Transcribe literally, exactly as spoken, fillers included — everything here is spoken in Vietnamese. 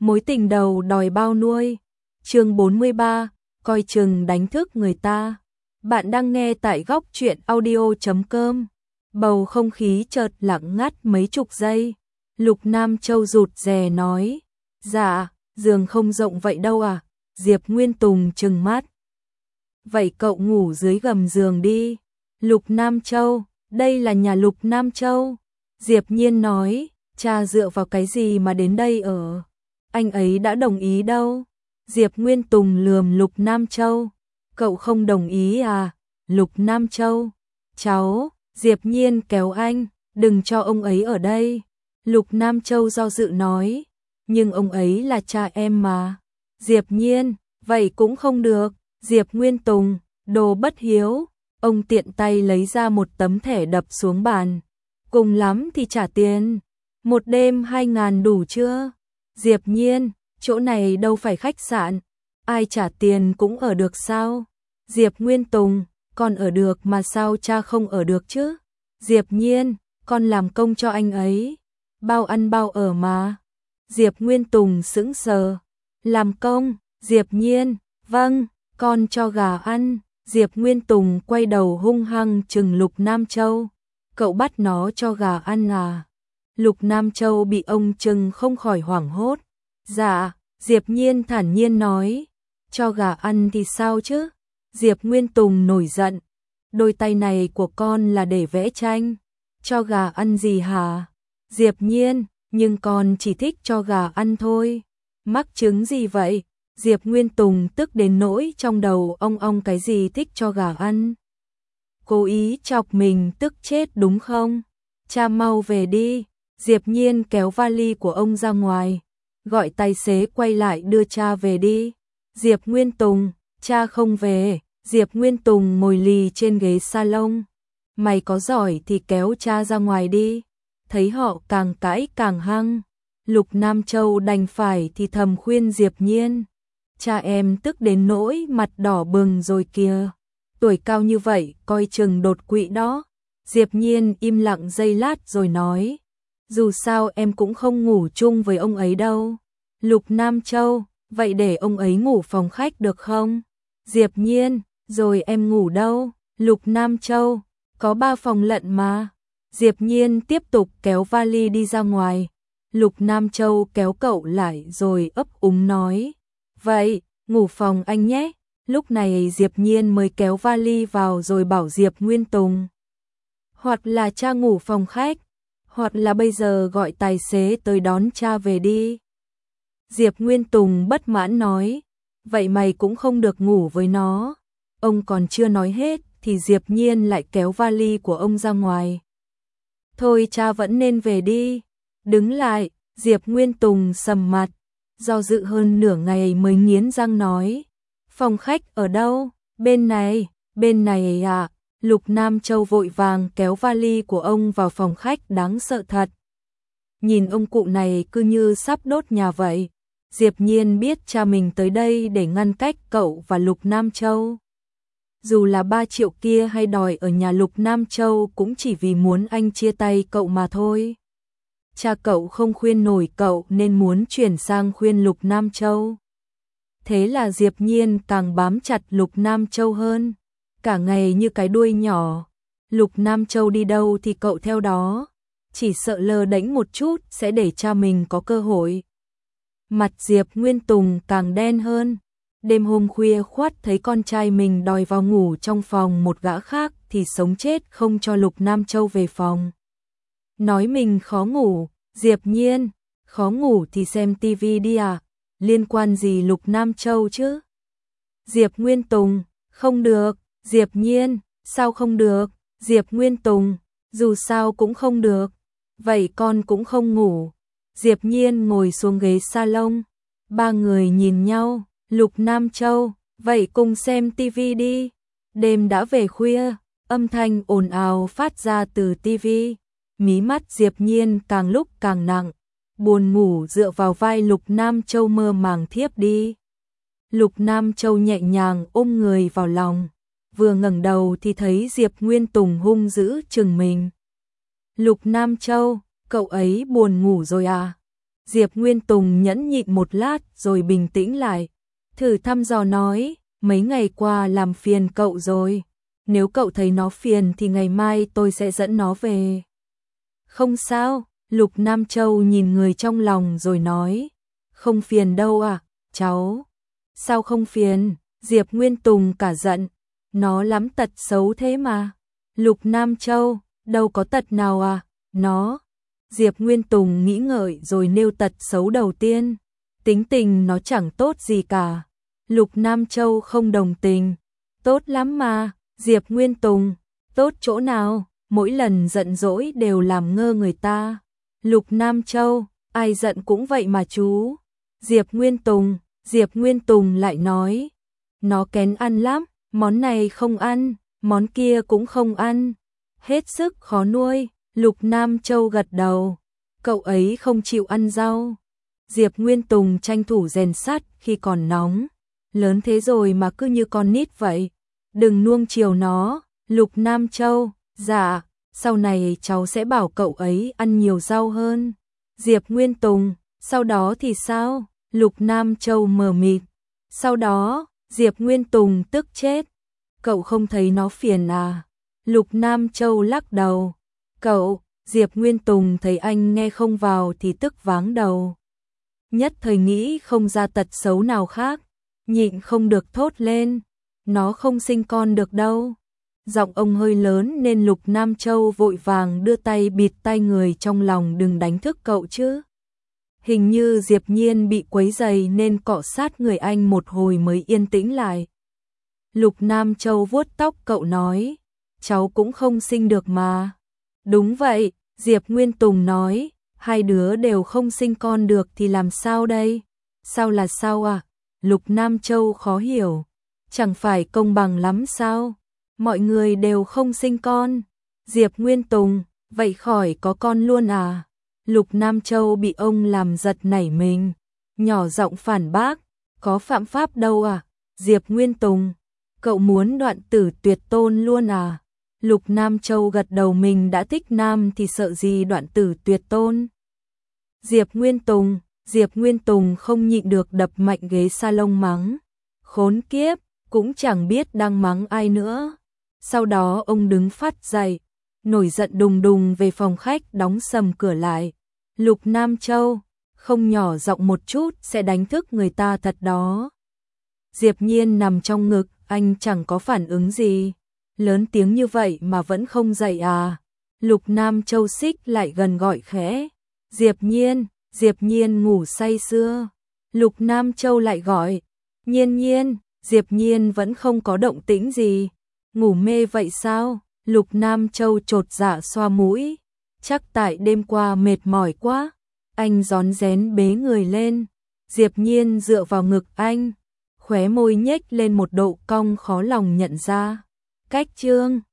Mối tình đầu đòi bao nuôi. Chương bốn mươi ba, coi chừng đánh thức người ta. Bạn đang nghe tại góc truyện audio chấm com. Bầu không khí chợt lặng ngắt mấy chục giây. Lục Nam Châu rụt rè nói, dạ, giường không rộng vậy đâu à? Diệp Nguyên Tùng trừng mắt. Vậy cậu ngủ dưới gầm giường đi. Lục Nam Châu, đây là nhà Lục Nam Châu. Diệp Nhiên nói, cha dựa vào cái gì mà đến đây ở? Anh ấy đã đồng ý đâu. Diệp Nguyên Tùng lườm Lục Nam Châu. Cậu không đồng ý à? Lục Nam Châu, cháu, Diệp Nhiên kéo anh, đừng cho ông ấy ở đây. Lục Nam Châu do dự nói, nhưng ông ấy là cha em mà. Diệp Nhiên, vậy cũng không được. Diệp Nguyên Tùng, đồ bất hiếu. Ông tiện tay lấy ra một tấm thẻ đập xuống bàn. Cùng lắm thì trả tiền. Một đêm hai ngàn đủ chưa? Diệp Nhiên, chỗ này đâu phải khách sạn. Ai trả tiền cũng ở được sao? Diệp Nguyên Tùng, con ở được mà sao cha không ở được chứ? Diệp Nhiên, con làm công cho anh ấy. Bao ăn bao ở mà. Diệp Nguyên Tùng sững sờ. Làm công? Diệp Nhiên, vâng, con cho gà ăn. Diệp Nguyên Tùng quay đầu hung hăng trừng Lục Nam Châu. Cậu bắt nó cho gà ăn à? Lục Nam Châu bị ông trừng không khỏi hoảng hốt. Dạ, Diệp Nhiên thản nhiên nói. Cho gà ăn thì sao chứ? Diệp Nguyên Tùng nổi giận. Đôi tay này của con là để vẽ tranh. Cho gà ăn gì hả? Diệp Nhiên, nhưng con chỉ thích cho gà ăn thôi. Mắc chứng gì vậy? Diệp Nguyên Tùng tức đến nỗi trong đầu ong ong cái gì thích cho gà ăn. Cố ý chọc mình tức chết đúng không? Cha mau về đi. Diệp Nhiên kéo vali của ông ra ngoài. Gọi tài xế quay lại đưa cha về đi. Diệp Nguyên Tùng, cha không về. Diệp Nguyên Tùng ngồi lì trên ghế salon. Mày có giỏi thì kéo cha ra ngoài đi. Thấy họ càng cãi càng hăng. Lục Nam Châu đành phải thì thầm khuyên Diệp Nhiên. Cha em tức đến nỗi mặt đỏ bừng rồi kìa. Tuổi cao như vậy coi chừng đột quỵ đó. Diệp Nhiên im lặng giây lát rồi nói. Dù sao em cũng không ngủ chung với ông ấy đâu. Lục Nam Châu, vậy để ông ấy ngủ phòng khách được không? Diệp Nhiên, rồi em ngủ đâu? Lục Nam Châu, có ba phòng lận mà. Diệp Nhiên tiếp tục kéo vali đi ra ngoài. Lục Nam Châu kéo cậu lại rồi ấp úng nói. Vậy, ngủ phòng anh nhé. Lúc này Diệp Nhiên mới kéo vali vào rồi bảo Diệp Nguyên Tùng. Hoặc là cha ngủ phòng khách, hoặc là bây giờ gọi tài xế tới đón cha về đi. Diệp Nguyên Tùng bất mãn nói. Vậy mày cũng không được ngủ với nó. Ông còn chưa nói hết thì Diệp Nhiên lại kéo vali của ông ra ngoài. Thôi cha vẫn nên về đi. Đứng lại, Diệp Nguyên Tùng sầm mặt. Do dự hơn nửa ngày mới nghiến răng nói. Phòng khách ở đâu? Bên này, bên này à? Lục Nam Châu vội vàng kéo vali của ông vào phòng khách đáng sợ thật. Nhìn ông cụ này cứ như sắp đốt nhà vậy. Diệp Nhiên biết cha mình tới đây để ngăn cách cậu và Lục Nam Châu. Dù là ba triệu kia hay đòi ở nhà Lục Nam Châu cũng chỉ vì muốn anh chia tay cậu mà thôi. Cha cậu không khuyên nổi cậu nên muốn chuyển sang khuyên Lục Nam Châu. Thế là Diệp Nhiên càng bám chặt Lục Nam Châu hơn. Cả ngày như cái đuôi nhỏ. Lục Nam Châu đi đâu thì cậu theo đó. Chỉ sợ lơ đễnh một chút sẽ để cha mình có cơ hội. Mặt Diệp Nguyên Tùng càng đen hơn. Đêm hôm khuya khoắt thấy con trai mình đòi vào ngủ trong phòng một gã khác thì sống chết không cho Lục Nam Châu về phòng. Nói mình khó ngủ. Diệp Nhiên, khó ngủ thì xem tivi đi à? Liên quan gì Lục Nam Châu chứ? Diệp Nguyên Tùng, không được. Diệp Nhiên, sao không được? Diệp Nguyên Tùng, dù sao cũng không được. Vậy con cũng không ngủ. Diệp Nhiên ngồi xuống ghế salon. Ba người nhìn nhau. Lục Nam Châu, vậy cùng xem tivi đi. Đêm đã về khuya, âm thanh ồn ào phát ra từ tivi. Mí mắt Diệp Nhiên càng lúc càng nặng. Buồn ngủ dựa vào vai Lục Nam Châu mơ màng thiếp đi. Lục Nam Châu nhẹ nhàng ôm người vào lòng. Vừa ngẩng đầu thì thấy Diệp Nguyên Tùng hung dữ chừng mình. Lục Nam Châu, cậu ấy buồn ngủ rồi à? Diệp Nguyên Tùng nhẫn nhịn một lát rồi bình tĩnh lại, thử thăm dò nói, mấy ngày qua làm phiền cậu rồi, nếu cậu thấy nó phiền thì ngày mai tôi sẽ dẫn nó về. Không sao, Lục Nam Châu nhìn người trong lòng rồi nói, không phiền đâu à, cháu. Sao không phiền? Diệp Nguyên Tùng cả giận, nó lắm tật xấu thế mà. Lục Nam Châu, đâu có tật nào à, nó. Diệp Nguyên Tùng nghĩ ngợi rồi nêu tật xấu đầu tiên, tính tình nó chẳng tốt gì cả. Lục Nam Châu không đồng tình, tốt lắm mà. Diệp Nguyên Tùng, tốt chỗ nào, mỗi lần giận dỗi đều làm ngơ người ta. Lục Nam Châu, ai giận cũng vậy mà chú. Diệp Nguyên Tùng, Diệp Nguyên Tùng lại nói, nó kén ăn lắm, món này không ăn, món kia cũng không ăn, hết sức khó nuôi. Lục Nam Châu gật đầu, cậu ấy không chịu ăn rau. Diệp Nguyên Tùng tranh thủ rèn sắt khi còn nóng, lớn thế rồi mà cứ như con nít vậy, đừng nuông chiều nó. Lục Nam Châu, dạ, sau này cháu sẽ bảo cậu ấy ăn nhiều rau hơn. Diệp Nguyên Tùng, sau đó thì sao? Lục Nam Châu mờ mịt, sau đó, Diệp Nguyên Tùng tức chết, cậu không thấy nó phiền à? Lục Nam Châu lắc đầu, cậu. Diệp Nguyên Tùng thấy anh nghe không vào thì tức váng đầu, nhất thời nghĩ không ra tật xấu nào khác, nhịn không được thốt lên, nó không sinh con được đâu. Giọng ông hơi lớn nên Lục Nam Châu vội vàng đưa tay bịt tai người trong lòng, đừng đánh thức cậu chứ. Hình như Diệp Nhiên bị quấy rầy nên cọ sát người anh một hồi mới yên tĩnh lại. Lục Nam Châu vuốt tóc cậu nói, cháu cũng không sinh được mà. Đúng vậy, Diệp Nguyên Tùng nói, hai đứa đều không sinh con được thì làm sao đây? Sao là sao à? Lục Nam Châu khó hiểu, chẳng phải công bằng lắm sao? Mọi người đều không sinh con. Diệp Nguyên Tùng, vậy khỏi có con luôn à? Lục Nam Châu bị ông làm giật nảy mình, nhỏ giọng phản bác, có phạm pháp đâu à? Diệp Nguyên Tùng, cậu muốn đoạn tử tuyệt tôn luôn à? Lục Nam Châu gật đầu, mình đã thích nam thì sợ gì đoạn tử tuyệt tôn. Diệp Nguyên Tùng, Diệp Nguyên Tùng không nhịn được đập mạnh ghế salon mắng, khốn kiếp, cũng chẳng biết đang mắng ai nữa. Sau đó ông đứng phát dậy, nổi giận đùng đùng về phòng khách đóng sầm cửa lại. Lục Nam Châu, không nhỏ giọng một chút sẽ đánh thức người ta thật đó. Diệp Nhiên nằm trong ngực, anh chẳng có phản ứng gì. Lớn tiếng như vậy mà vẫn không dậy à? Lục Nam Châu xích lại gần gọi khẽ, Diệp Nhiên. Diệp Nhiên ngủ say sưa. Lục Nam Châu lại gọi, Nhiên Nhiên. Diệp Nhiên vẫn không có động tĩnh gì. Ngủ mê vậy sao? Lục Nam Châu chột dạ xoa mũi, chắc tại đêm qua mệt mỏi quá. Anh rón rén bế người lên, Diệp Nhiên dựa vào ngực anh, khóe môi nhếch lên một độ cong khó lòng nhận ra. Cách chương